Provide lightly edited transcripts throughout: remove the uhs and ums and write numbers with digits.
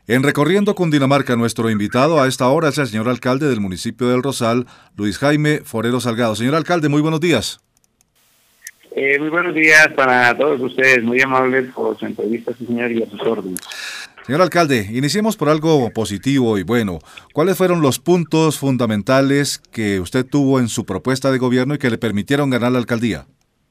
En Recorriendo Cundinamarca, nuestro invitado a esta hora es el señor alcalde del municipio del Rosal, Luis Jaime Forero Salgado. Señor alcalde, muy buenos días. Muy buenos días para todos ustedes, muy amables por su entrevista, sí, señor, y a sus órdenes. Señor alcalde, iniciemos por algo positivo y bueno. ¿Cuáles fueron los puntos fundamentales que usted tuvo en su propuesta de gobierno y que le permitieron ganar la alcaldía?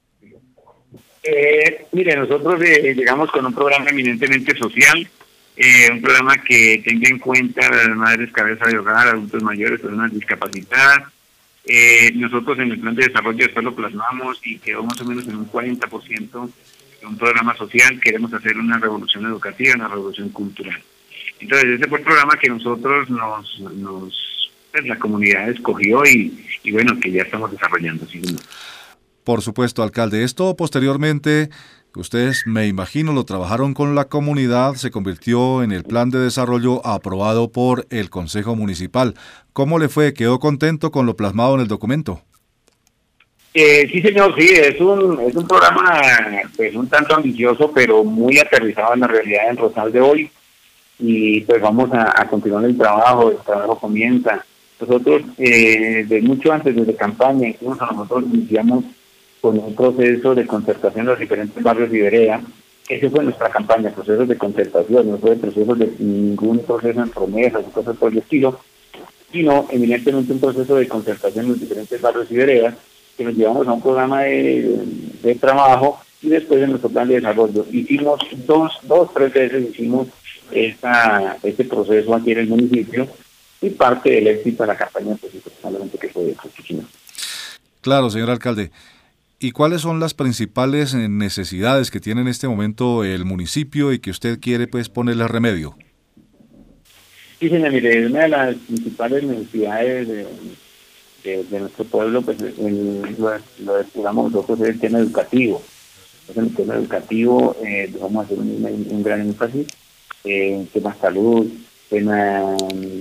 Mire, nosotros llegamos con un programa eminentemente social, un programa que tenga en cuenta a las madres cabeza de hogar, adultos mayores, personas discapacitadas. Nosotros en el plan de desarrollo después lo plasmamos y quedó más o menos en un 40% de un programa social. Queremos hacer una revolución educativa, una revolución cultural. Entonces ese fue el programa que nosotros pues, la comunidad escogió y bueno, que ya estamos desarrollando. ¿Sí? Por supuesto, alcalde. Esto posteriormente, ustedes me imagino lo trabajaron con la comunidad, se convirtió en el plan de desarrollo aprobado por el Consejo Municipal. ¿Cómo le fue? ¿Quedó contento con lo plasmado en el documento? Sí, señor, sí, es un programa pues un tanto ambicioso, pero muy aterrizado en la realidad del Rosal de hoy. Y pues vamos a continuar el trabajo comienza. Nosotros, de mucho antes, desde campaña, incluso nosotros iniciamos con un proceso de concertación de los diferentes barrios y veredas. Ese fue nuestra campaña, procesos de concertación, no fue procesos de ningún proceso en promesas y cosas por el estilo, sino eminentemente un proceso de concertación en los diferentes barrios y veredas, que nos llevamos a un programa de trabajo y después en nuestro plan de desarrollo. Hicimos tres veces hicimos este proceso aquí en el municipio y parte del éxito de la campaña, pues, personalmente que fue esto. Claro, señor alcalde. ¿Y cuáles son las principales necesidades que tiene en este momento el municipio y que usted quiere pues ponerle remedio? Sí, señor, mire, una de las principales necesidades de nuestro pueblo, pues lo destinamos nosotros es el tema educativo. Entonces, en el tema educativo vamos a hacer un gran énfasis en temas salud, tema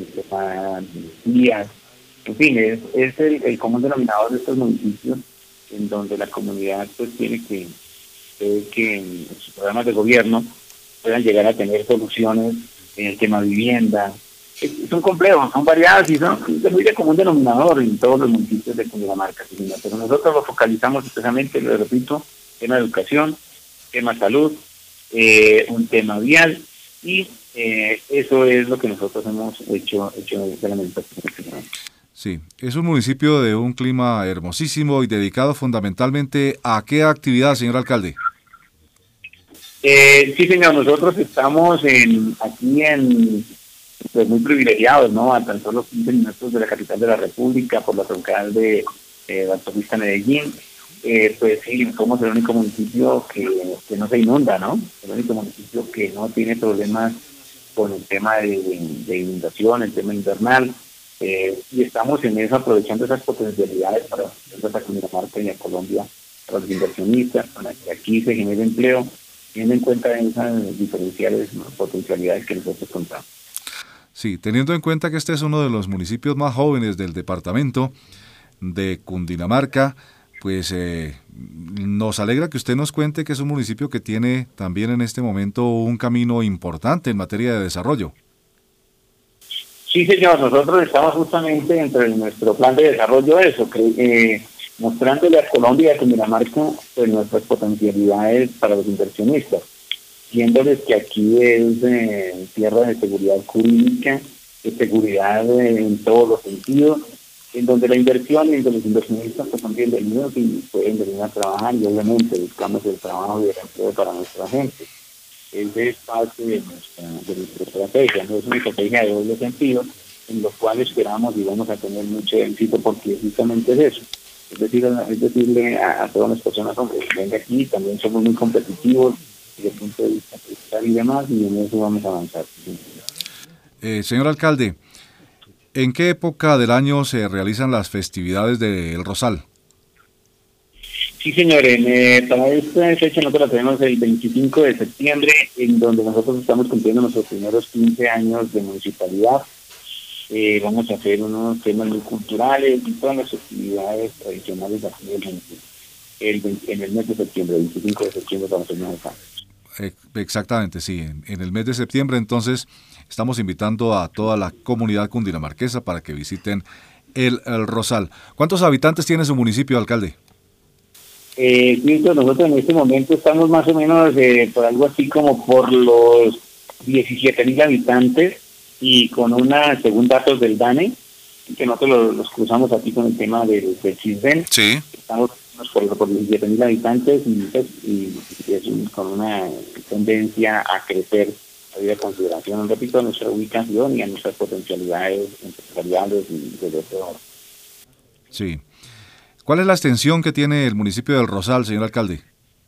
vías, en fin, es el común denominador de estos municipios en donde la comunidad pues tiene que en sus programas de gobierno puedan llegar a tener soluciones en el tema vivienda. Son complejos, son variados y son muy de común denominador en todos los municipios de Cundinamarca, pero nosotros lo focalizamos especialmente, lo repito, tema de educación, tema salud, un tema vial y eso es lo que nosotros hemos hecho de la administración. Sí, es un municipio de un clima hermosísimo y dedicado fundamentalmente ¿a qué actividad, señor alcalde? Sí, señor, nosotros estamos pues muy privilegiados, ¿no? A tan solo 15 minutos de la capital de la República, por la troncal de la autopista Medellín. Pues sí, somos el único municipio que no se inunda, ¿no? El único municipio que no tiene problemas con el tema de inundación, el tema invernal. Y estamos en eso, aprovechando esas potencialidades para a Cundinamarca y a Colombia, para los inversionistas, para que aquí se genere empleo, teniendo en cuenta esas diferenciales, ¿no?, potencialidades que nosotros contamos. Sí, teniendo en cuenta que este es uno de los municipios más jóvenes del departamento de Cundinamarca, pues nos alegra que usted nos cuente que es un municipio que tiene también en este momento un camino importante en materia de desarrollo. Sí, señor, nosotros estamos justamente dentro de nuestro plan de desarrollo mostrándole a Colombia y a Cundinamarca pues, nuestras potencialidades para los inversionistas, viéndoles que aquí es tierra de seguridad jurídica, de seguridad en todos los sentidos, en donde la inversión y donde los inversionistas pues, son bienvenidos y pueden venir a trabajar y obviamente buscamos el trabajo y el empleo para nuestra gente. Ese es parte de nuestra estrategia, no es una estrategia de doble sentido, en los cuales esperamos y vamos a tener mucho éxito porque justamente es eso. Es decirle a todas las personas, hombre, venga aquí, también somos muy competitivos desde el punto de vista fiscal y demás, y en eso vamos a avanzar. Señor alcalde, ¿en qué época del año se realizan las festividades del Rosal? Sí, señores, para esta fecha nosotros la tenemos el 25 de septiembre, en donde nosotros estamos cumpliendo nuestros primeros 15 años de municipalidad. Vamos a hacer unos temas muy culturales y todas las actividades tradicionales de aquí del municipio. En el mes de septiembre, el 25 de septiembre, vamos a hacer una. Exactamente, sí, en el mes de septiembre. Entonces estamos invitando a toda la comunidad cundinamarquesa para que visiten el Rosal. ¿Cuántos habitantes tiene su municipio, alcalde? Cristo, nosotros en este momento estamos más o menos por algo así como por los 17.000 habitantes, y con según datos del DANE, que nosotros los cruzamos aquí con el tema del CISBEN. Sí. Estamos por 17.000 habitantes y es con una tendencia a crecer a vida consideración, repito, a nuestra ubicación y a nuestras potencialidades empresariales y de todo. Sí. ¿Cuál es la extensión que tiene el municipio del Rosal, señor alcalde?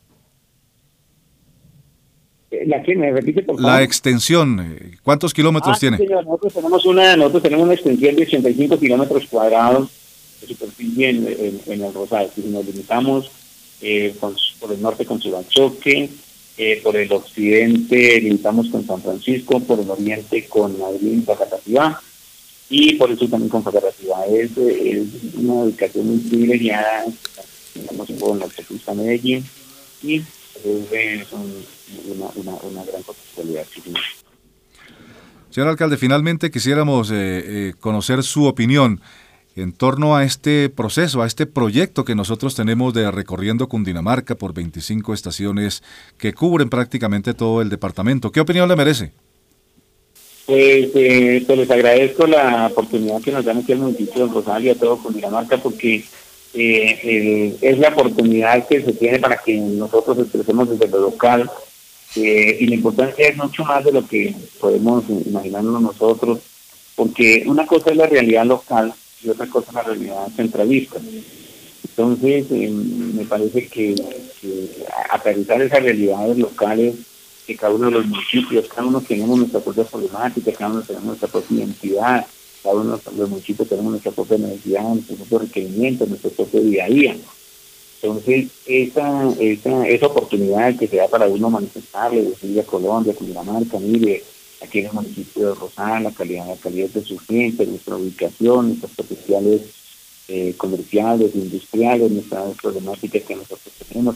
¿La que me repite, por favor? La extensión, ¿cuántos kilómetros tiene? Señor, nosotros tenemos una extensión de 85 kilómetros cuadrados de superficie en el Rosal. Si nos limitamos por el norte con Subachoque, por el occidente limitamos con San Francisco, por el oriente con Madrid y Facatativá, y por el sur también con Facatativá. Es una ubicación muy privilegiada, digamos, por la autopista Medellín, y es una gran potencialidad. Señor alcalde, finalmente quisiéramos conocer su opinión en torno a este proceso, a este proyecto que nosotros tenemos de Recorriendo Cundinamarca por 25 estaciones que cubren prácticamente todo el departamento. ¿Qué opinión le merece? Pues les agradezco la oportunidad que nos dan aquí al municipio de Rosal y a todo Cundinamarca, porque es la oportunidad que se tiene para que nosotros expresemos desde lo local, y la importancia es mucho más de lo que podemos imaginarnos nosotros, porque una cosa es la realidad local y otra cosa es la realidad centralista. Entonces, me parece que aterrizar esas realidades locales, que cada uno de los municipios, cada uno tenemos nuestra propia problemática, cada uno tenemos nuestra propia identidad, cada uno de los municipios tenemos nuestra propia necesidad, nuestros propios requerimientos, nuestro propio día a día. Entonces, esa oportunidad que se da para uno manifestarle, decirle a Colombia, a Cundinamarca, mire, aquí en el municipio de Rosal, la calidad de su gente, nuestra ubicación, nuestros potenciales comerciales, industriales, nuestras problemáticas que nosotros tenemos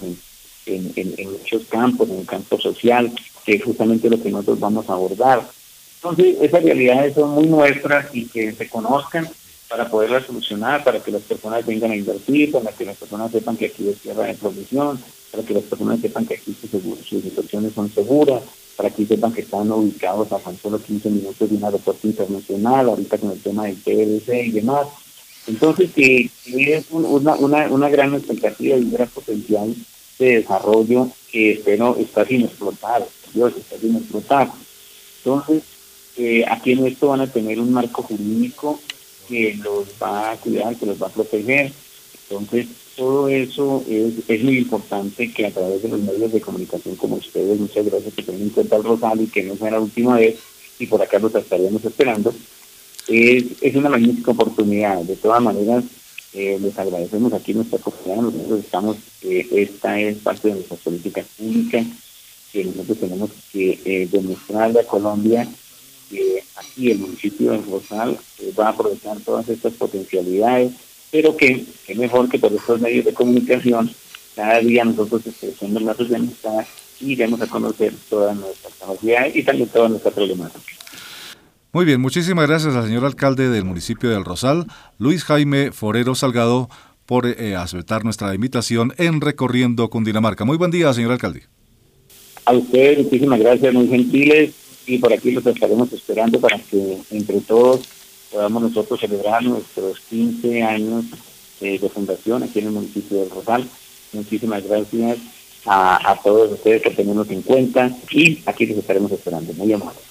en muchos campos, en el campo social, que es justamente lo que nosotros vamos a abordar. Entonces, esas realidades son muy nuestras y que se conozcan para poderlas solucionar, para que las personas vengan a invertir, para que las personas sepan que aquí es tierra de provisión, para que las personas sepan que aquí sus inversiones son seguras, para que sepan que están ubicados a tan solo 15 minutos de un aeropuerto internacional, ahorita con el tema del PVC y demás. Entonces, que es una gran expectativa y un gran potencial de desarrollo que espero está sin explotar, está sin explotar. Entonces, aquí en esto van a tener un marco jurídico que los va a cuidar, que los va a proteger. Entonces, todo eso es muy importante que a través de los medios de comunicación como ustedes, muchas gracias, que tengan en cuenta el Rosal y que no sea la última vez, y por acá los estaríamos esperando. Es una magnífica oportunidad. De todas maneras, les agradecemos aquí nuestra comunidad. Nosotros estamos, esta es parte de nuestras políticas públicas, que nosotros tenemos que demostrarle a Colombia que aquí el municipio de Rosal va a aprovechar todas estas potencialidades, pero que mejor que por estos medios de comunicación, cada día nosotros expresamos lazos de amistad y demos a conocer todas nuestras capacidades y también todas nuestras problemáticas. Muy bien, muchísimas gracias al señor alcalde del municipio del Rosal, Luis Jaime Forero Salgado, por aceptar nuestra invitación en Recorriendo Cundinamarca. Muy buen día, señor alcalde. A ustedes, muchísimas gracias, muy gentiles, y por aquí los estaremos esperando para que entre todos podamos nosotros celebrar nuestros 15 años de fundación aquí en el municipio del Rosal. Muchísimas gracias a todos ustedes por tenernos en cuenta, y aquí los estaremos esperando. Muy amables.